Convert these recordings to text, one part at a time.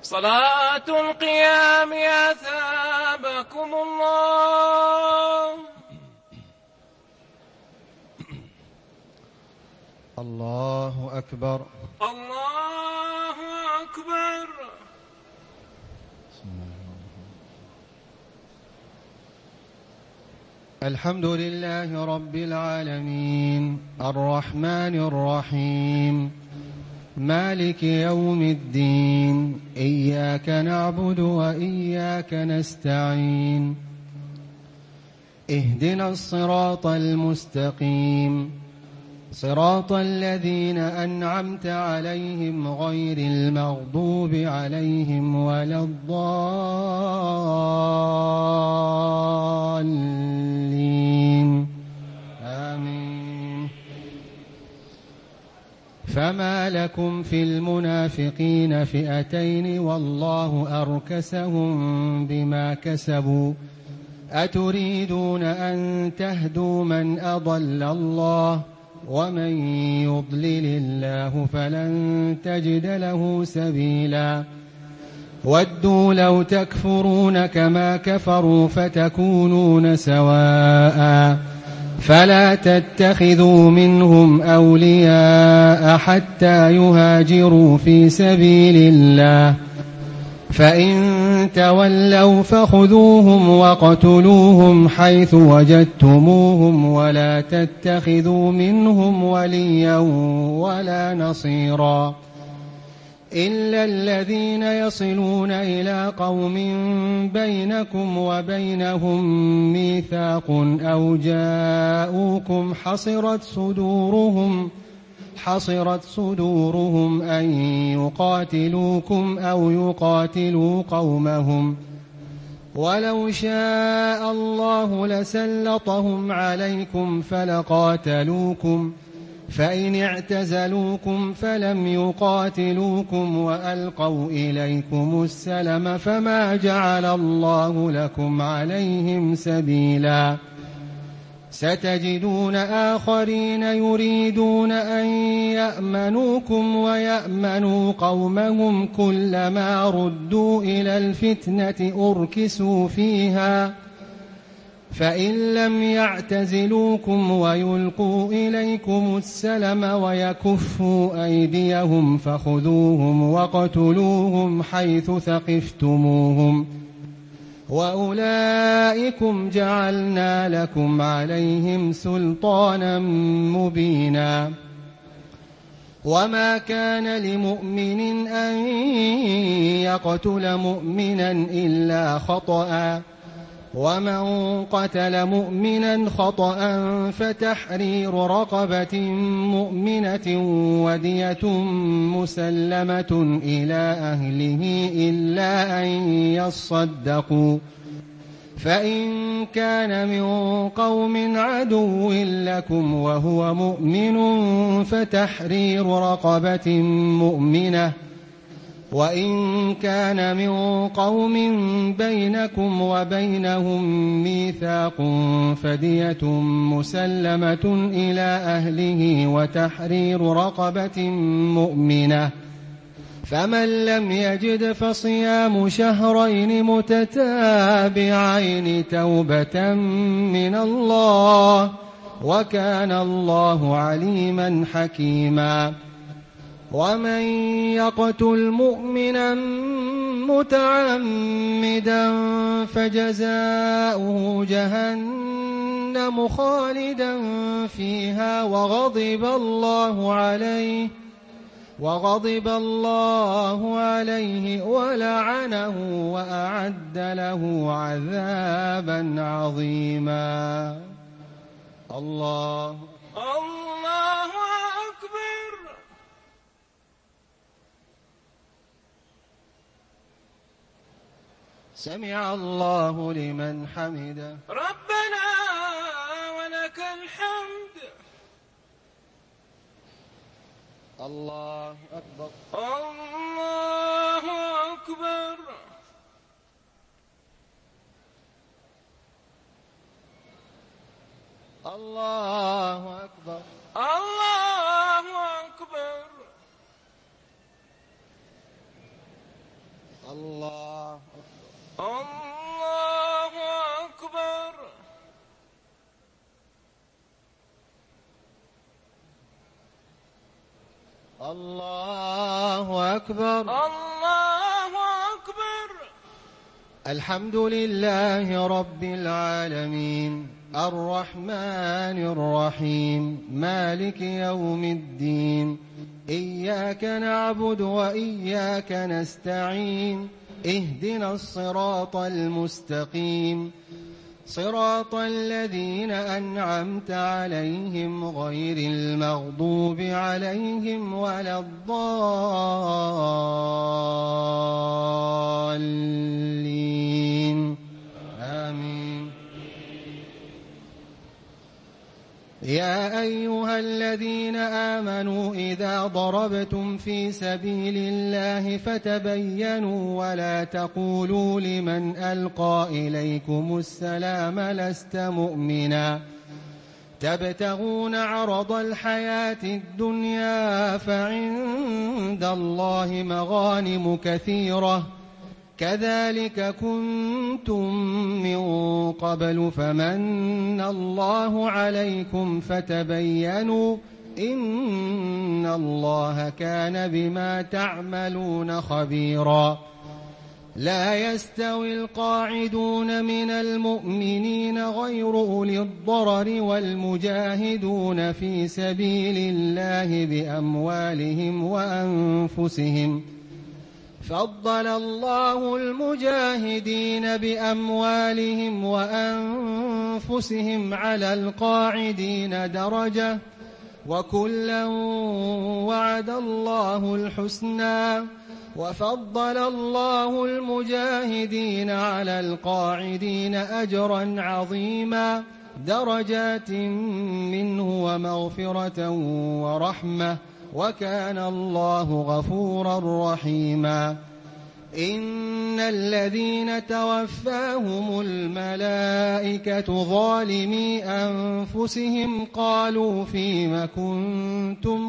صلاة القيام أثابكم الله. الله أكبر. الله أكبر. الحمد لله رب العالمين الرحمن الرحيم مالك يوم الدين إياك نعبد وإياك نستعين اهدنا الصراط المستقيم صراط الذين أنعمت عليهم غير المغضوب عليهم ولا الضالين آمين. فما لكم في المنافقين فئتين والله أركسهم بما كسبوا أتريدون أن تهدوا من أضل الله ومن يضلل الله فلن تجد له سبيلا ودوا لو تكفرون كما كفروا فتكونون سواء فلا تتخذوا منهم أولياء حتى يهاجروا في سبيل الله فإن تولوا فخذوهم وقتلوهم حيث وجدتموهم ولا تتخذوا منهم وليا ولا نصيرا إلا الذين يصلون إلى قوم بينكم وبينهم ميثاق أو جاءوكم حصرت صدورهم أن يقاتلوكم أو يقاتلوا قومهم ولو شاء الله لسلطهم عليكم فلقاتلوكم فإن اعتزلوكم فلم يقاتلوكم وألقوا إليكم السلم فما جعل الله لكم عليهم سبيلا ستجدون آخرين يريدون أن يأمنوكم ويأمنوا قومهم كلما ردوا إلى الفتنة أركسوا فيها فإن لم يعتزلوكم ويلقوا إليكم السلم ويكفوا أيديهم فخذوهم وقتلوهم حيث ثقفتموهم وأولئكم جعلنا لكم عليهم سلطانا مبينا وما كان لمؤمن أن يقتل مؤمنا إلا خطأ ومن قتل مؤمنا خطأ فتحرير رقبة مؤمنة ودية مسلمة إلى أهله إلا أن يصدقوا فإن كان من قوم عدو لكم وهو مؤمن فتحرير رقبة مؤمنة وإن كان من قوم بينكم وبينهم ميثاق فدية مسلمة إلى أهله وتحرير رقبة مؤمنة فمن لم يجد فصيام شهرين متتابعين توبة من الله وكان الله عليما حكيما ومن يقتل مؤمنا متعمدا فجزاؤه جهنم خالدا فيها وغضب الله عليه ولعنه وأعد له عذابا عظيما. الله أكبر. سمع الله لمن حمده ربنا ولك الحمد. الله أكبر. الله أكبر. الله أكبر. الله أكبر. الله الله أكبر. الله أكبر. الله أكبر. الحمد لله رب العالمين الرحمن الرحيم مالك يوم الدين إياك نعبد وإياك نستعين اهدنا الصراط المستقيم صراط الذين أنعمت عليهم غير المغضوب عليهم ولا الضالين آمين. يا أيها الذين آمنوا إذا ضربتم في سبيل الله فتبينوا ولا تقولوا لمن ألقى إليكم السلام لست مؤمنا تبتغون عرض الحياة الدنيا فعند الله مغانم كثيرة كذلك كنتم من قبل فمن الله عليكم فتبينوا إن الله كان بما تعملون خبيرا. لا يستوي القاعدون من المؤمنين غير أولي الضرر والمجاهدون في سبيل الله بأموالهم وأنفسهم فضل الله المجاهدين بأموالهم وأنفسهم على القاعدين درجة وكلا وعد الله الحسنى وفضل الله المجاهدين على القاعدين أجرا عظيما درجات منه ومغفرة ورحمة وكان الله غفورا رحيما. إن الذين توفاهم الملائكة ظالمي أنفسهم قالوا فيم كنتم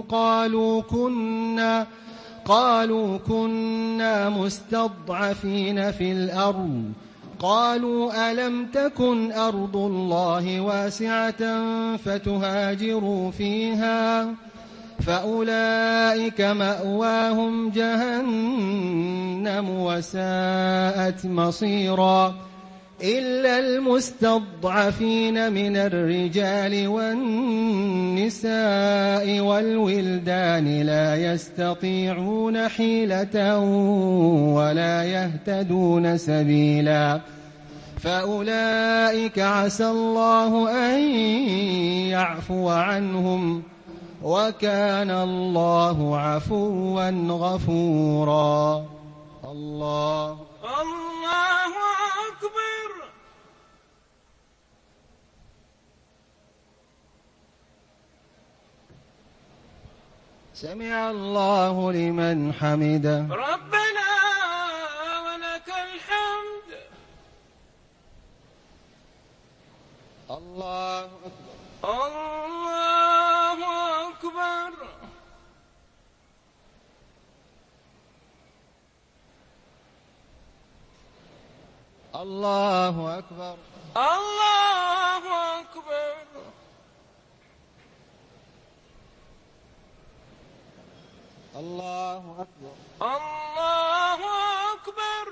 قالوا كنا مستضعفين في الأرض قالوا ألم تكن أرض الله واسعة فتهاجروا فيها فأولئك مأواهم جهنم وساءت مصيرا إلا المستضعفين من الرجال والنساء والولدان لا يستطيعون حيلة ولا يهتدون سبيلا فأولئك عسى الله أن يعفو عنهم وكان الله عفوا غفورا. الله أكبر. سمع الله لمن حمده. ربنا ولك الحمد. الله أكبر. الله أكبر. الله أكبر. الله أكبر. الله أكبر. الله أكبر.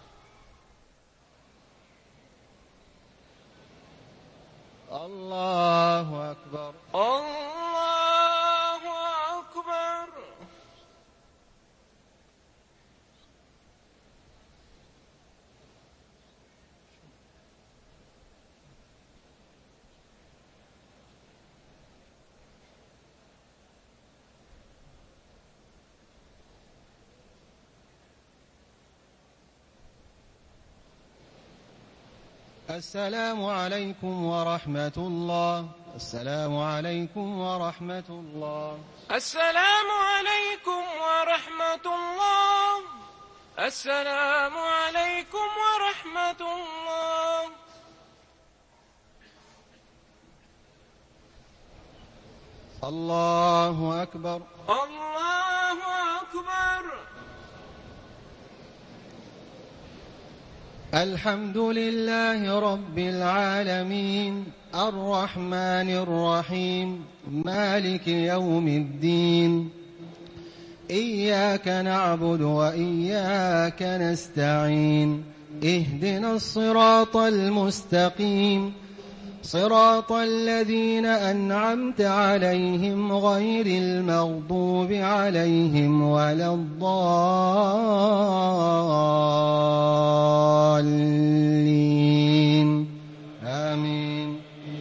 الله أكبر. الله أكبر. السلام عليكم ورحمة الله. السلام عليكم ورحمة الله. السلام عليكم ورحمة الله. السلام عليكم ورحمة الله. الله أكبر. الله أكبر. الحمد لله رب العالمين الرحمن الرحيم مالك يوم الدين إياك نعبد وإياك نستعين اهدنا الصراط المستقيم صراط الذين أنعمت عليهم غير المغضوب عليهم ولا الضالين آمين.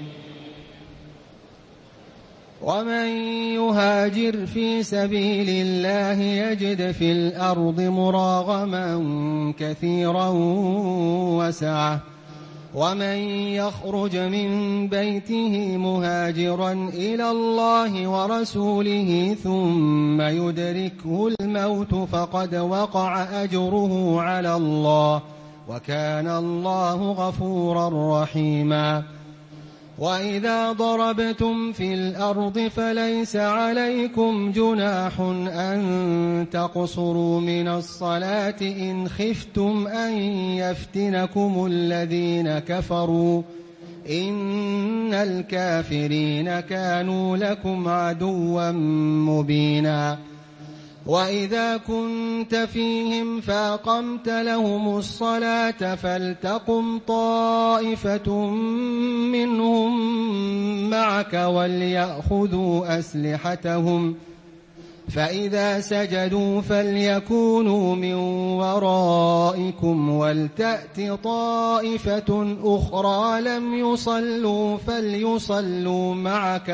ومن يهاجر في سبيل الله يجد في الأرض مراغما كثيرا وسعة ومن يخرج من بيته مهاجرا إلى الله ورسوله ثم يدركه الموت فقد وقع أجره على الله وكان الله غفورا رحيما. وإذا ضربتم في الأرض فليس عليكم جناح أن تقصروا من الصلاة إن خفتم أن يفتنكم الذين كفروا إن الكافرين كانوا لكم عدوا مبينا. وإذا كنت فيهم فأقمت لهم الصلاة فلتقم طائفة منهم معك وليأخذوا أسلحتهم فإذا سجدوا فليكونوا من ورائكم ولتأت طائفة أخرى لم يصلوا فليصلوا معك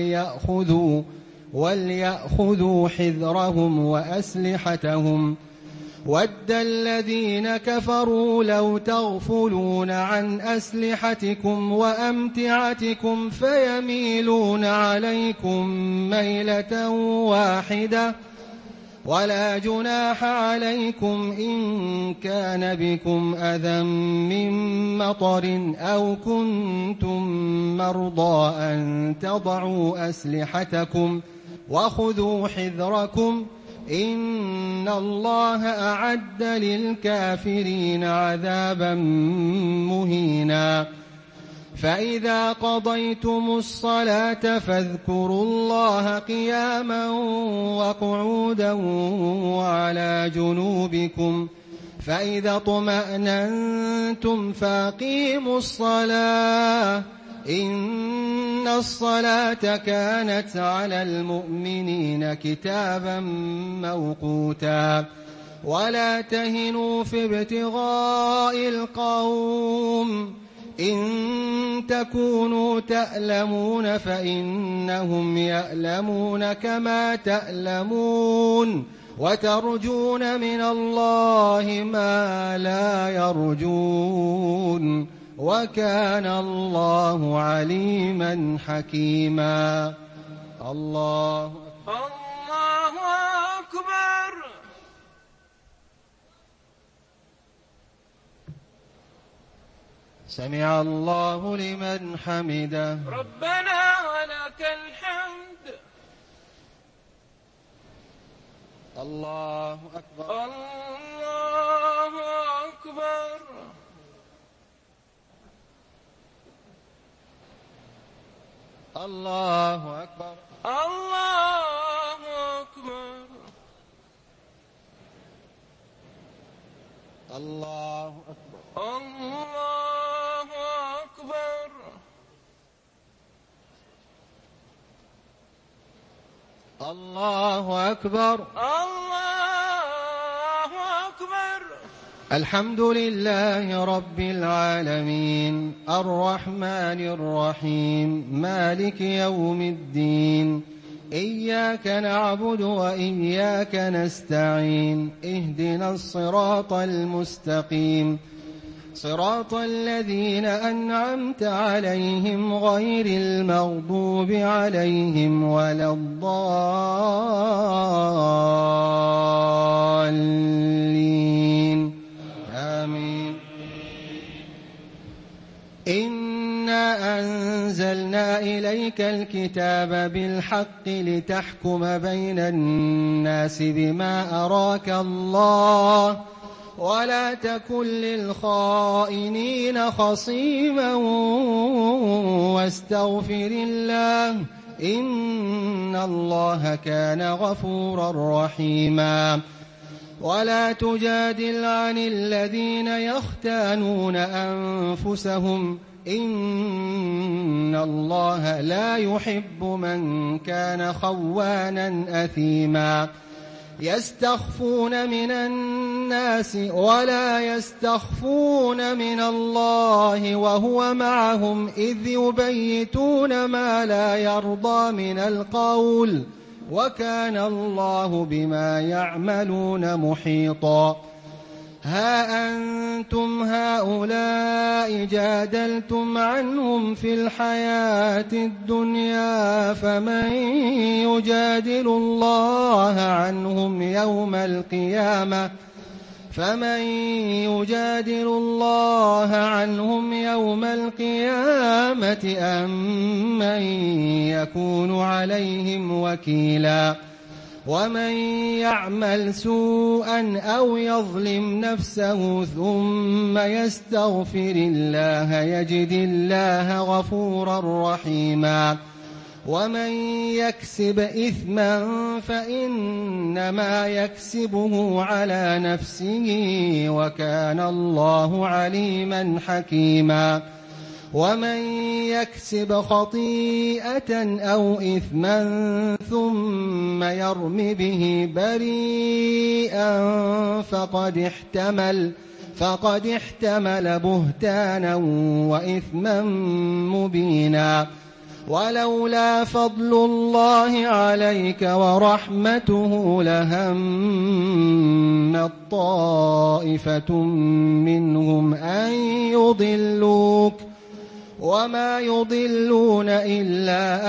وليأخذوا حذرهم وأسلحتهم ود الذين كفروا لو تغفلون عن أسلحتكم وأمتعتكم فيميلون عليكم ميلة واحدة ولا جناح عليكم إن كان بكم أذى من مطر أو كنتم مرضى أن تضعوا أسلحتكم وخذوا حذركم إن الله أعد للكافرين عذابا مهينا. فإذا قضيتم الصلاة فاذكروا الله قياما وقعودا وعلى جنوبكم فإذا اطمأننتم فأقيموا الصلاة إن الصلاة كانت على المؤمنين كتابا موقوتا. ولا تهنوا في ابتغاء القوم إن تكونوا تألمون فإنهم يألمون كما تألمون وترجون من الله ما لا يرجون وكان الله عليما حكيما. الله أكبر. سمع الله لمن حمده. ربنا ولك الحمد. الله أكبر. الله أكبر. الله أكبر. الله أكبر. الله أكبر. الله أكبر. الله أكبر. الله أكبر. الحمد لله رب العالمين الرحمن الرحيم مالك يوم الدين إياك نعبد وإياك نستعين اهدنا الصراط المستقيم صراط الذين أنعمت عليهم غير المغضوب عليهم ولا الضالين آمين. إنا أنزلنا إليك الكتاب بالحق لتحكم بين الناس بما أراك الله ولا تكن للخائنين خصيما واستغفر الله إن الله كان غفورا رحيما ولا تجادل عن الذين يختانون أنفسهم إن الله لا يحب من كان خوانا أثيما يستخفون من الناس ولا يستخفون من الله وهو معهم إذ يبيتون ما لا يرضى من القول وكان الله بما يعملون محيطا ها أنتم هؤلاء جادلتم عنهم في الحياة الدنيا فمن يجادل الله عنهم يوم القيامة أم من يكون عليهم وكيلا ومن يعمل سوءا أو يظلم نفسه ثم يستغفر الله يجد الله غفورا رحيما ومن يكسب إثما فإنما يكسبه على نفسه وكان الله عليما حكيما ومن يكسب خطيئة أو إثما ثم يرم به بريئا فقد احتمل بهتانا وإثما مبينا ولولا فضل الله عليك ورحمته لهمت طائفة منهم أن يضلوك وما يضلون إلا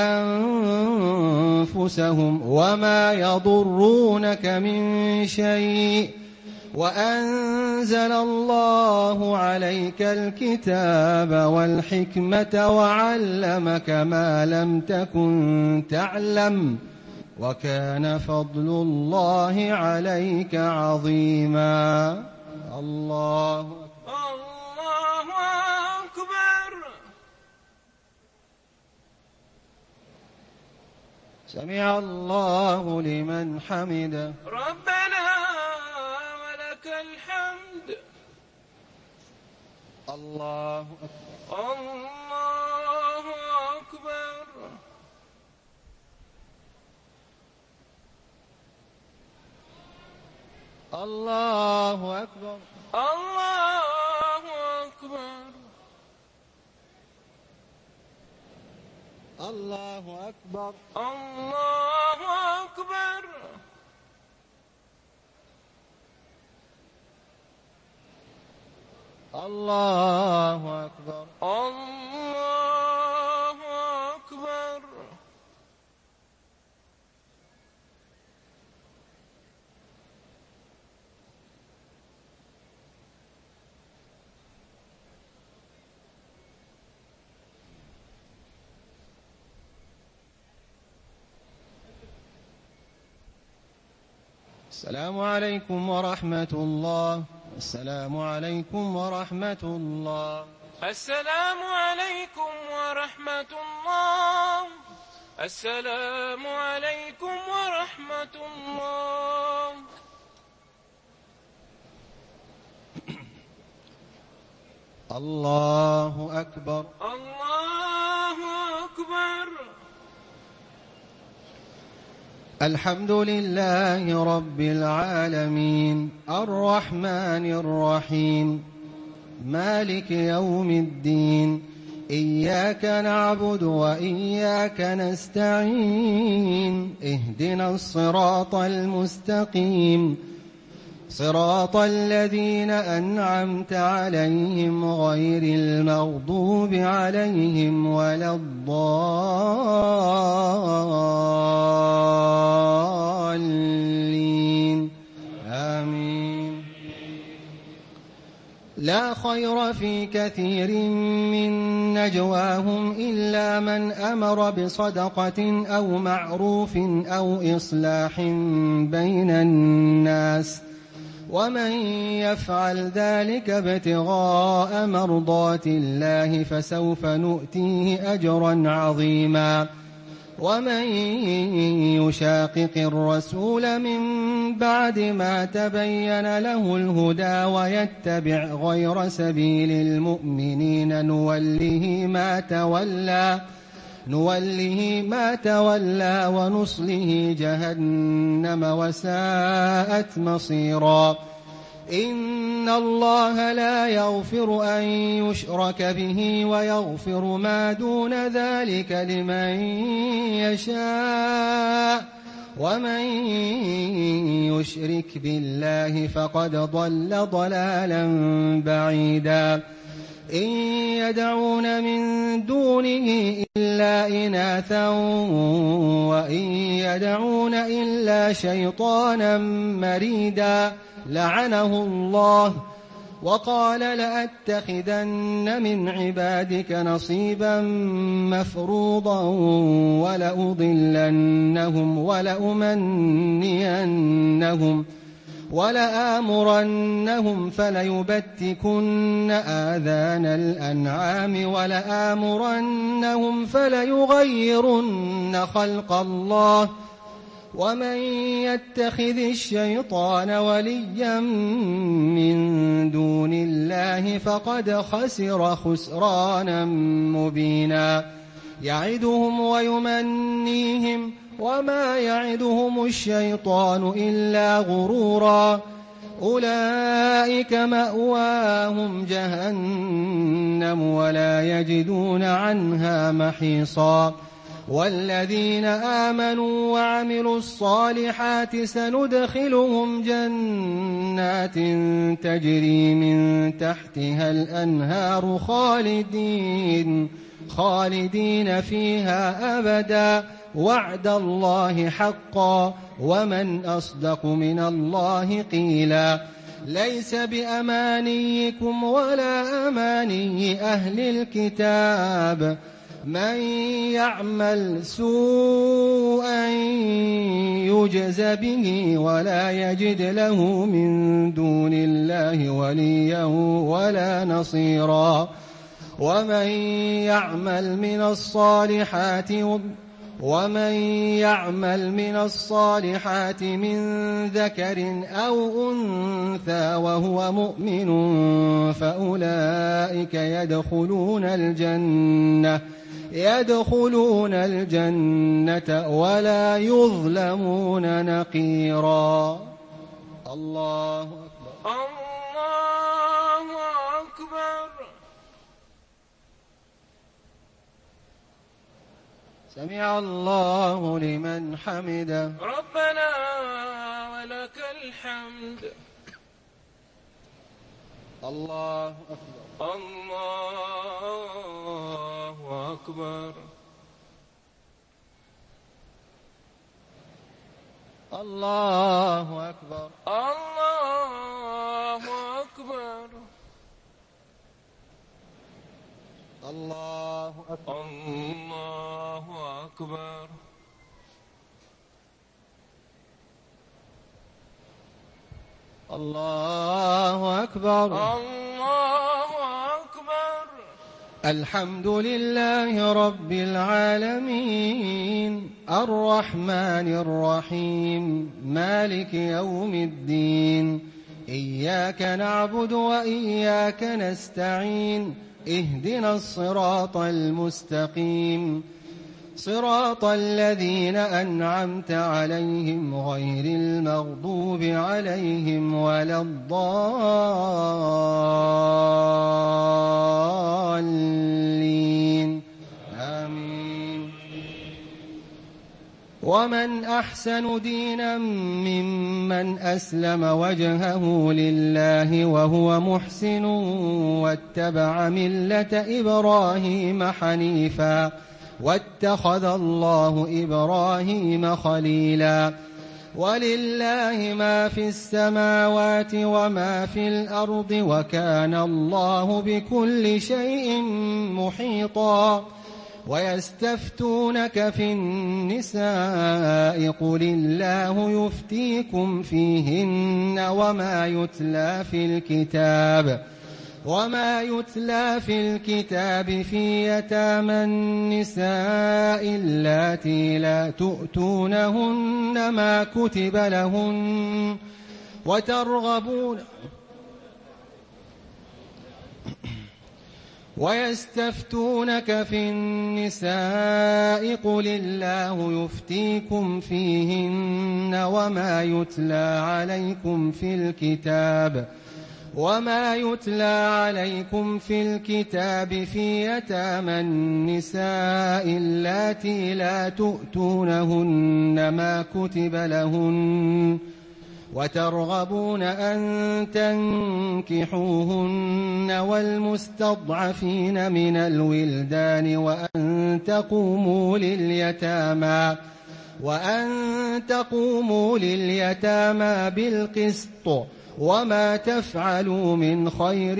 أنفسهم وما يضرونك من شيء وأنزل الله عليك الكتاب والحكمة وعلمك ما لم تكن تعلم وكان فضل الله عليك عظيما الله أكبر سمع الله لمن حمده ربنا ولك الحمد الله أكبر الله أكبر الله أكبر الله أكبر الله أكبر الله أكبر الله أكبر السلام عليكم ورحمة الله السلام عليكم ورحمة الله السلام عليكم ورحمة الله السلام عليكم ورحمة الله الله أكبر الله أكبر الحمد لله رب العالمين الرحمن الرحيم مالك يوم الدين إياك نعبد وإياك نستعين اهدنا الصراط المستقيم صراط الذين أنعمت عليهم غير المغضوب عليهم ولا الضالين آمين لا خير في كثير من نجواهم إلا من أمر بصدقة أو معروف أو إصلاح بين الناس ومن يفعل ذلك ابتغاء مرضات الله فسوف نؤتيه أجرا عظيما ومن يشاقق الرسول من بعد ما تبين له الهدى ويتبع غير سبيل المؤمنين نوله ما تولى ونصله جهنم وساءت مصيرا إن الله لا يغفر أن يشرك به ويغفر ما دون ذلك لمن يشاء ومن يشرك بالله فقد ضل ضلالا بعيدا إن يدعون من دونه إلا إناثا وإن يدعون إلا شيطانا مريدا لعنه الله وقال لأتخذن من عبادك نصيبا مفروضا ولآمرنهم فليبتكن آذان الأنعام ولآمرنهم فليغيرن خلق الله ومن يتخذ الشيطان وليا من دون الله فقد خسر خسرانا مبينا يعدهم ويمنيهم وما يعدهم الشيطان إلا غرورا أولئك مأواهم جهنم ولا يجدون عنها محيصا والذين آمنوا وعملوا الصالحات سندخلهم جنات تجري من تحتها الأنهار خالدين فيها أبدا وعد الله حقا ومن أصدق من الله قيلا ليس بأمانيكم ولا أماني أهل الكتاب من يعمل سوءا يجز به ولا يجد له من دون الله وليا ولا نصيرا ومن يعمل من الصالحات من ذكر أو أنثى وهو مؤمن فأولئك يدخلون الجنة ولا يظلمون نقيرا الله أكبر الله أكبر سمع الله لمن حمده ربنا ولك الحمد الله أكبر الله أكبر الله أكبر الله أكبر الله أكبر الله أكبر الله أكبر الله أكبر الحمد لله رب العالمين الرحمن الرحيم مالك يوم الدين إياك نعبد وإياك نستعين اهدنا الصراط المستقيم صراط الذين أنعمت عليهم غير المغضوب عليهم ولا الضالين آمين ومن أحسن دينا ممن أسلم وجهه لله وهو محسن واتبع ملة إبراهيم حنيفا واتخذ الله إبراهيم خليلا ولله ما في السماوات وما في الأرض وكان الله بكل شيء محيطا ويستفتونك في النساء قل الله يفتيكم فيهن وما يتلى في الكتاب في يتامى النساء اللاتي لا تؤتونهن ما كتب لهن ويستفتونك في النساء قل الله يفتيكم فيهن وما يتلى عليكم في الكتاب في يتامى النساء اللاتي لا تؤتونهن ما كتب لهن وترغبون أن تنكحوهن والمستضعفين من الولدان وأن تقوموا لليتامى بالقسط وما تفعلوا من خير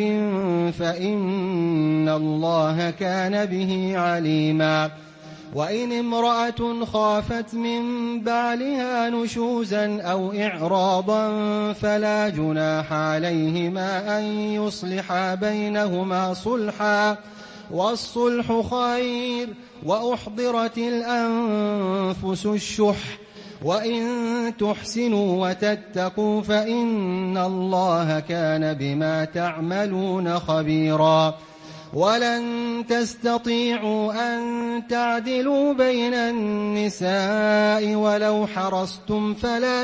فإن الله كان به عليما وإن امرأة خافت من بعلها نشوزا أو إعراضا فلا جناح عليهما أن يصلحا بينهما صلحا والصلح خير وأحضرت الأنفس الشح وإن تحسنوا وتتقوا فإن الله كان بما تعملون خبيرا ولن تستطيعوا أن تعدلوا بين النساء ولو حرصتم فلا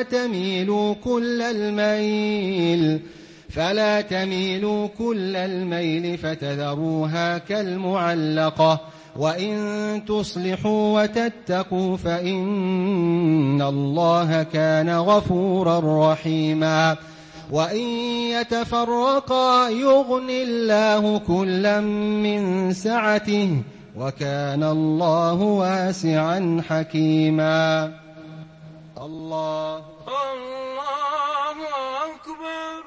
تميلوا كل الميل فتذروها كالمعلقة وإن تصلحوا وتتقوا فإن الله كان غفورا رحيما وإن يتفرقا يغن الله كلا من سعته وكان الله واسعا حكيما. الله أكبر.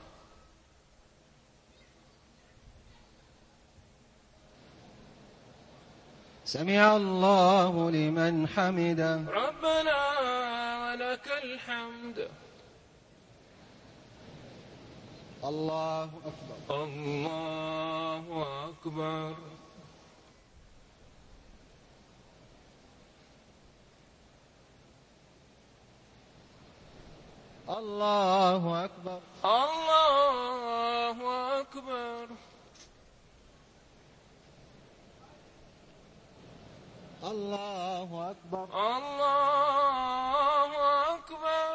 سمع الله لمن حمده. ربنا ولك الحمد. الله أكبر. الله أكبر. الله أكبر. الله أكبر. الله أكبر. الله أكبر.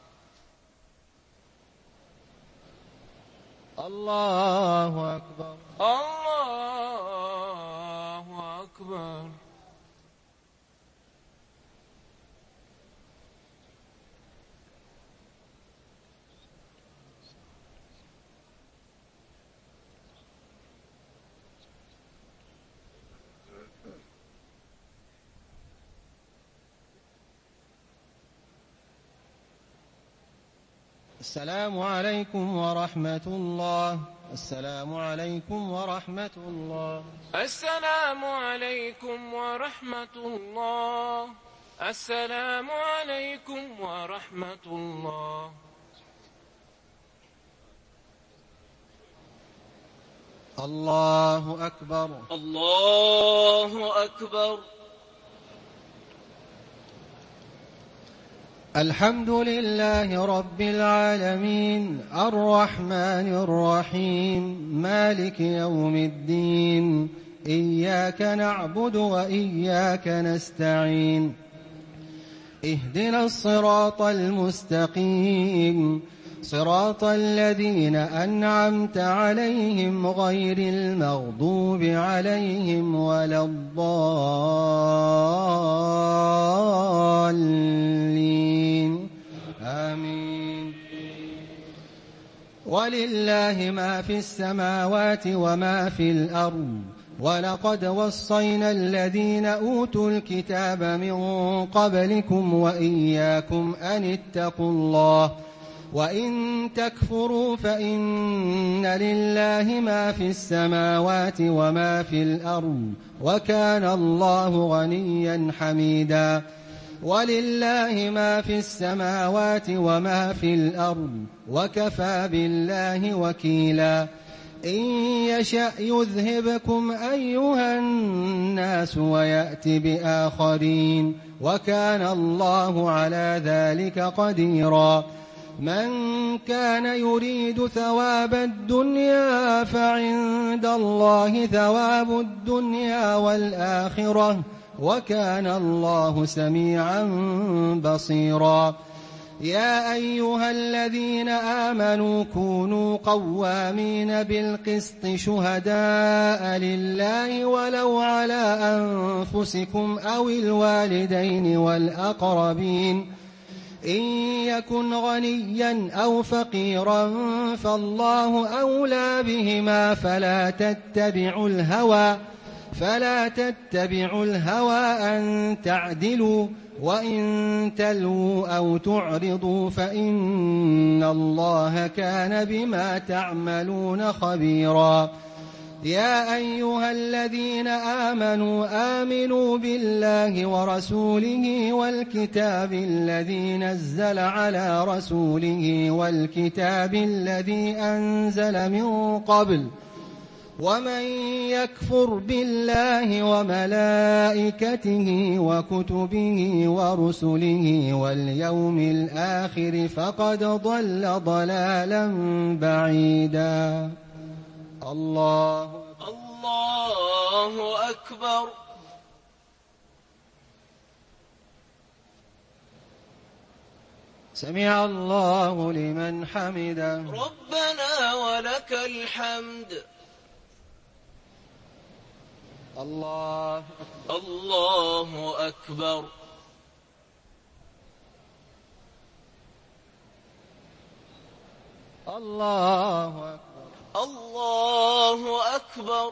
الله أكبر. الله أكبر. السلام عليكم ورحمة الله. السلام عليكم ورحمة الله. السلام عليكم ورحمة الله. السلام عليكم ورحمة الله. الله أكبر. الله أكبر. الحمد لله رب العالمين الرحمن الرحيم مالك يوم الدين إياك نعبد وإياك نستعين اهدنا الصراط المستقيم صراط الذين أنعمت عليهم غير المغضوب عليهم ولا الضالين آمين. ولله ما في السماوات وما في الأرض ولقد وصينا الذين أوتوا الكتاب من قبلكم وإياكم أن اتقوا الله وإن تكفروا فإن لله ما في السماوات وما في الأرض وكان الله غنيا حميدا. ولله ما في السماوات وما في الأرض وكفى بالله وكيلا. إن يشأ يذهبكم أيها الناس ويأت بآخرين وكان الله على ذلك قديرا. من كان يريد ثواب الدنيا فعند الله ثواب الدنيا والآخرة وكان الله سميعا بصيرا. يا أيها الذين آمنوا كونوا قوامين بالقسط شهداء لله ولو على أنفسكم أو الوالدين والأقربين. إن يكن غنيا أو فقيرا فالله أولى بهما فلا تتبعوا الهوى أن تعدلوا وإن تلووا أو تعرضوا فإن الله كان بما تعملون خبيرا. يا أيها الذين آمنوا بالله ورسوله والكتاب الذي نزل على رسوله والكتاب الذي أنزل من قبل. ومن يكفر بالله وملائكته وكتبه ورسله واليوم الآخر فقد ضل ضلالا بعيدا. الله أكبر. سمع الله لمن حمده. ربنا ولك الحمد. الله أكبر. الله أكبر. الله أكبر. الله أكبر.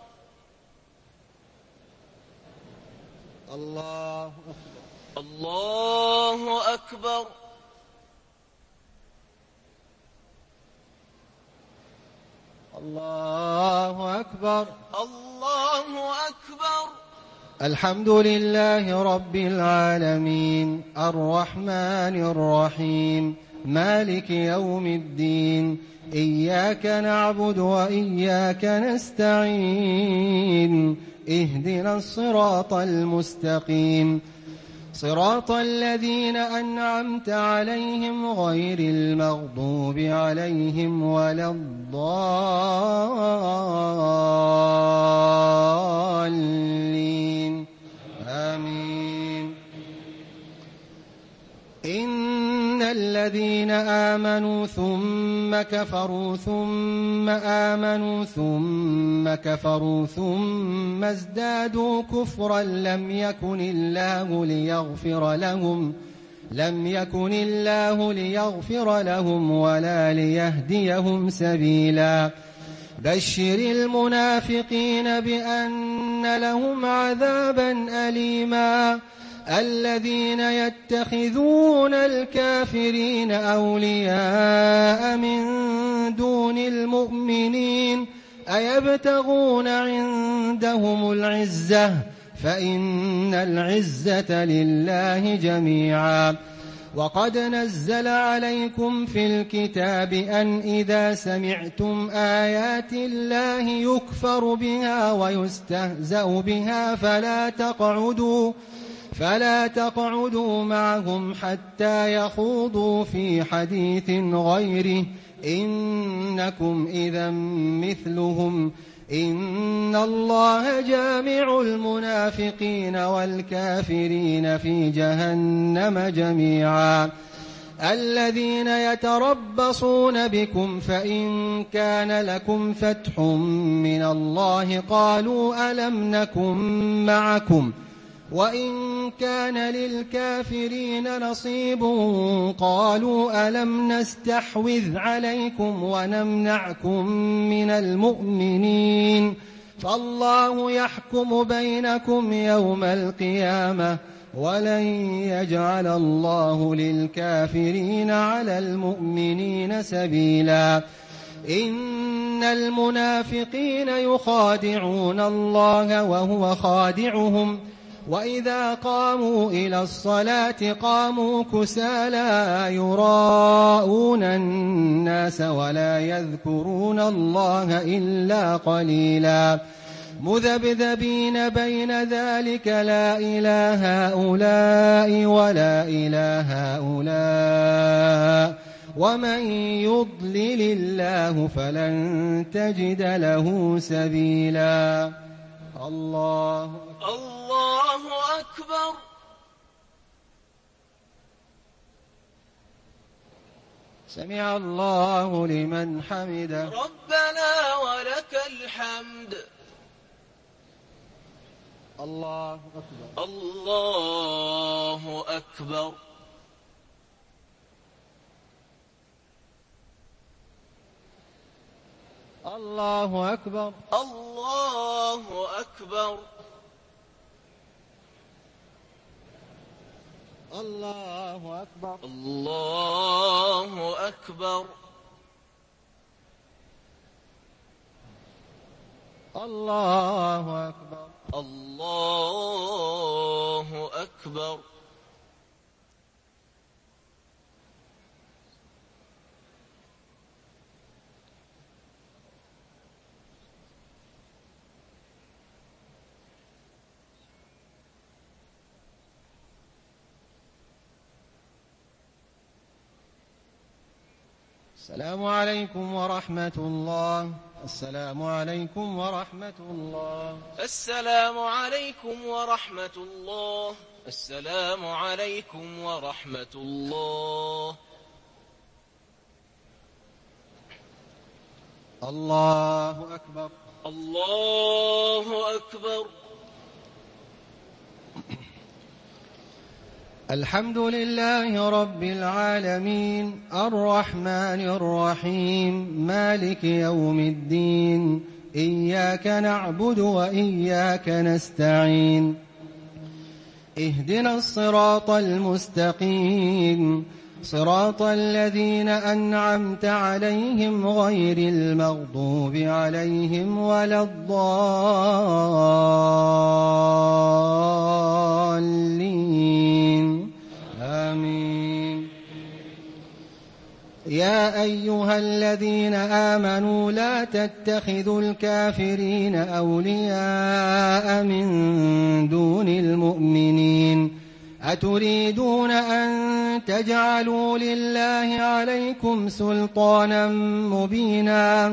الله أكبر. الله أكبر. الله أكبر. الله أكبر. الحمد لله رب العالمين الرحمن الرحيم مالك يوم الدين. إياك نعبد وإياك نستعين. اهدنا الصراط المستقيم صراط الذين أنعمت عليهم غير المغضوب عليهم ولا الضالين آمين. إن الذين آمنوا ثم كفروا ثم آمنوا ثم كفروا ثم ازدادوا كفرا لم يكن الله ليغفر لهم ولا ليهديهم سبيلا. بشر المنافقين بأن لهم عذابا أليما. الذين يتخذون الكافرين أولياء من دون المؤمنين أيبتغون عندهم العزة فإن العزة لله جميعا. وقد نزل عليكم في الكتاب أن إذا سمعتم آيات الله يكفر بها ويستهزأ بها فلا تقعدوا معهم حتى يخوضوا في حديث غيره إنكم إذا مثلهم. إن الله جامع المنافقين والكافرين في جهنم جميعا. الذين يتربصون بكم فإن كان لكم فتح من الله قالوا ألم نكن معكم وإن كان للكافرين نصيب قالوا ألم نستحوذ عليكم ونمنعكم من المؤمنين فالله يحكم بينكم يوم القيامة ولن يجعل الله للكافرين على المؤمنين سبيلا إن المنافقين يخادعون الله وهو خادعهم وإذا قاموا إلى الصلاة قاموا كسالى يراءون الناس ولا يذكرون الله إلا قليلا مذبذبين بين ذلك لا إله هؤلاء ولا إله هؤلاء ومن يضلل الله فلن تجد له سبيلا. الله أكبر. سمع الله لمن حمده. ربنا ولك الحمد. الله أكبر. الله أكبر. الله أكبر. الله أكبر. الله أكبر. الله أكبر. الله أكبر. الله أكبر. السلام عليكم ورحمة الله. السلام عليكم ورحمة الله. السلام عليكم ورحمة الله. السلام عليكم ورحمة الله. الله أكبر. الله أكبر. الحمد لله رب العالمين الرحمن الرحيم مالك يوم الدين إياك نعبد وإياك نستعين اهدنا الصراط المستقيم صراط الذين أنعمت عليهم غير المغضوب عليهم ولا الضالين آمين. يا أيها الذين آمنوا لا تتخذوا الكافرين أولياء من دون المؤمنين أتريدون أن تجعلوا لله عليكم سلطانا مبينا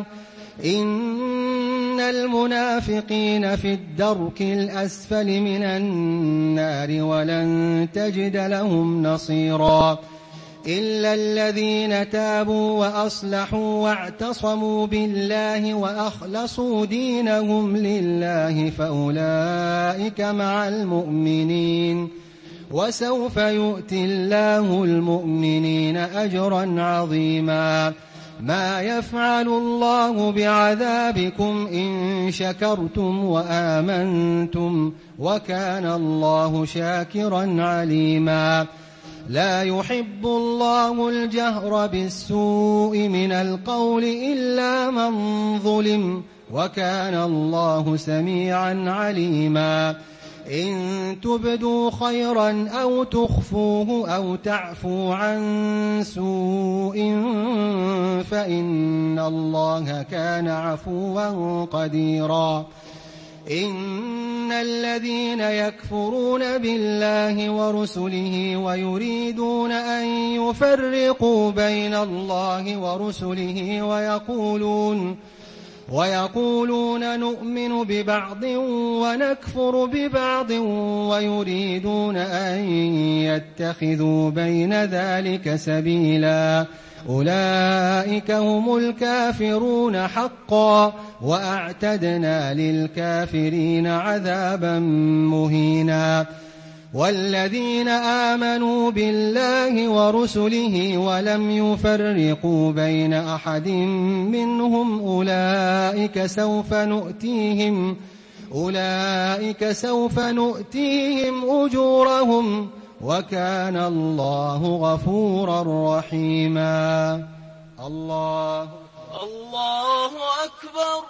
إن المنافقين في الدرك الأسفل من النار ولن تجد لهم نصيرا إلا الذين تابوا وأصلحوا واعتصموا بالله وأخلصوا دينهم لله فأولئك مع المؤمنين وسوف يؤتي الله المؤمنين أجرا عظيما. ما يفعل الله بعذابكم إن شكرتم وآمنتم وكان الله شاكرا عليما. لا يحب الله الجهر بالسوء من القول إلا من ظلم وكان الله سميعا عليما. إن تبدوا خيرا أو تخفوه أو تعفوا عن سوء فإن الله كان عفوا قديرا. إن الذين يكفرون بالله ورسله ويريدون أن يفرقوا بين الله ورسله ويقولون نؤمن ببعض ونكفر ببعض ويريدون أن يتخذوا بين ذلك سبيلا أولئك هم الكافرون حقا وأعتدنا للكافرين عذابا مهينا. والذين آمنوا بالله ورسله ولم يفرقوا بين أحد منهم أولئك سوف نؤتيهم أجورهم وكان الله غفورا رحيما. الله أكبر.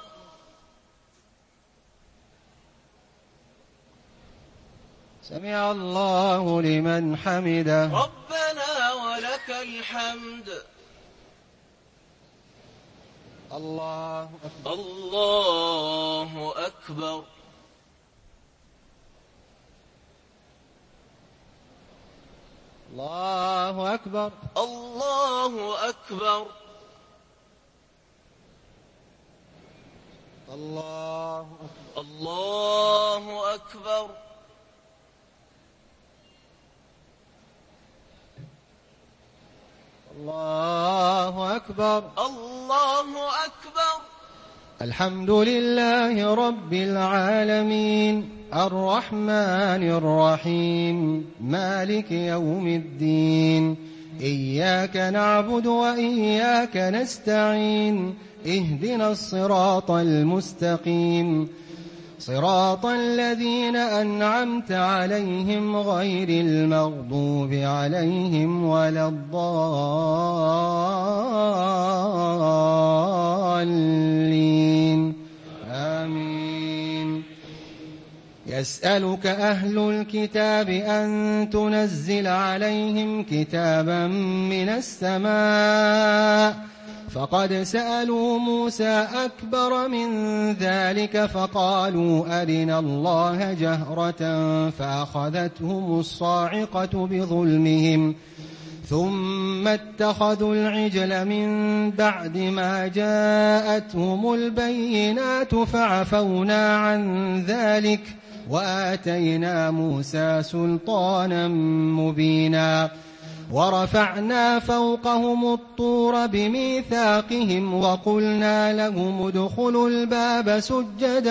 سمع الله لمن حمده. ربنا ولك الحمد. الله أكبر. الله أكبر. الله أكبر. الله أكبر. الله أكبر. الله أكبر. الله أكبر. الله أكبر. الحمد لله رب العالمين الرحمن الرحيم مالك يوم الدين إياك نعبد وإياك نستعين اهدنا الصراط المستقيم صراط الذين أنعمت عليهم غير المغضوب عليهم ولا الضالين آمين. يسألك أهل الكتاب أن تنزل عليهم كتابا من السماء فقد سألوا موسى أكبر من ذلك فقالوا أرنا الله جهرة فأخذتهم الصاعقة بظلمهم ثم اتخذوا العجل من بعد ما جاءتهم البينات فعفونا عن ذلك وآتينا موسى سلطانا مبينا ورفعنا فوقهم الطور بميثاقهم وقلنا لهم ادخلوا الباب سجدا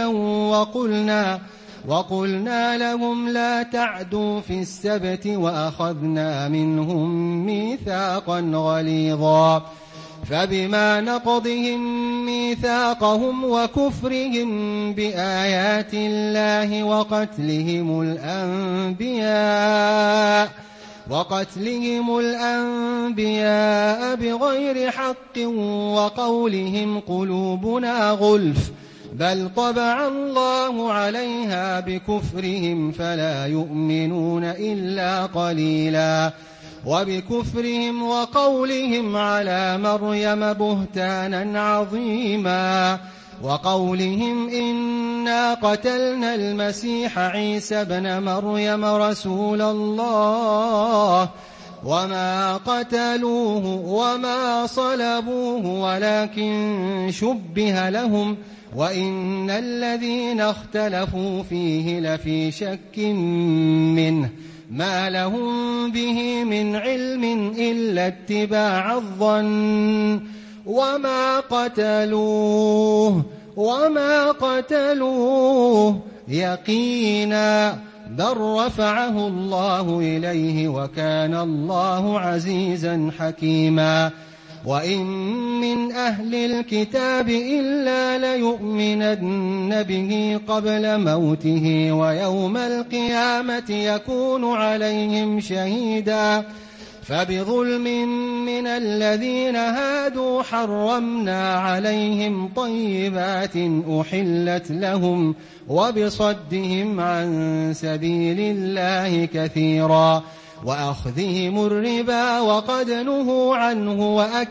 وقلنا لهم لا تعدوا في السبت وأخذنا منهم ميثاقا غليظا فبما نقضهم ميثاقهم وكفرهم بآيات الله وقتلهم الأنبياء بغير حق وقولهم قلوبنا غلف بل طبع الله عليها بكفرهم فلا يؤمنون إلا قليلا وبكفرهم وقولهم على مريم بهتانا عظيما وقولهم إنا قتلنا المسيح عيسى ابن مريم رسول الله وما قتلوه وما صلبوه ولكن شبه لهم وإن الذين اختلفوا فيه لفي شك منه ما لهم به من علم إلا اتباع الظن وما قتلوه يقينا بل رفعه الله إليه وكان الله عزيزا حكيما وإن من أهل الكتاب إلا ليؤمنن به قبل موته ويوم القيامة يكون عليهم شهيدا فبظلم من الذين هادوا حرمنا عليهم طيبات أحلت لهم وبصدهم عن سبيل الله كثيرا وأخذهم الربا وقد نهوا عنه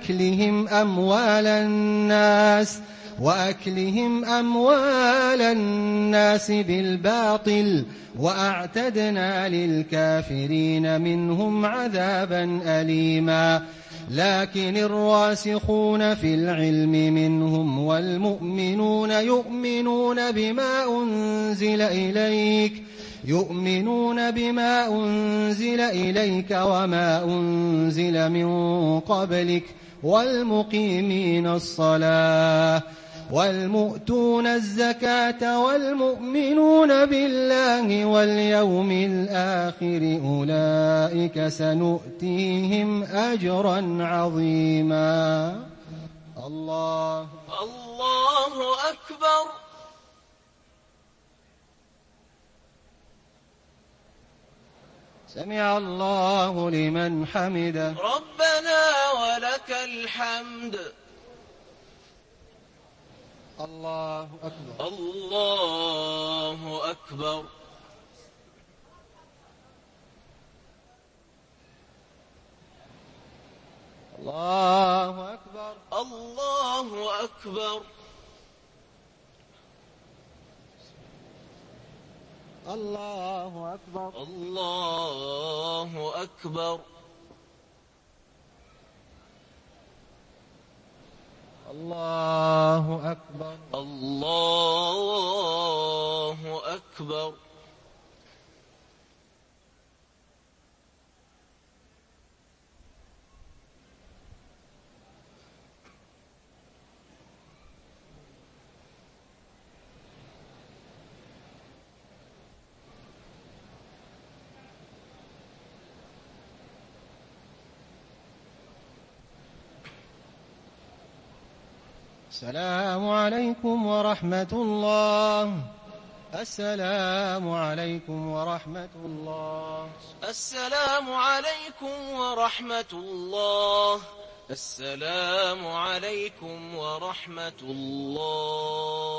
وأكلهم أموال الناس بالباطل وأعتدنا للكافرين منهم عذابا أليما لكن الراسخون في العلم منهم والمؤمنون يؤمنون بما أنزل إليك وما أنزل من قبلك والمقيمين الصلاة والمؤتون الزكاة والمؤمنون بالله واليوم الآخر أولئك سنؤتيهم أجرا عظيما. الله أكبر. سمع الله لمن حمده. ربنا ولك الحمد. الله أكبر. الله أكبر. الله أكبر. الله أكبر. الله أكبر. الله أكبر. الله أكبر. الله أكبر. السلام عليكم ورحمة الله. السلام عليكم ورحمة الله. السلام عليكم ورحمة الله. السلام عليكم ورحمة الله.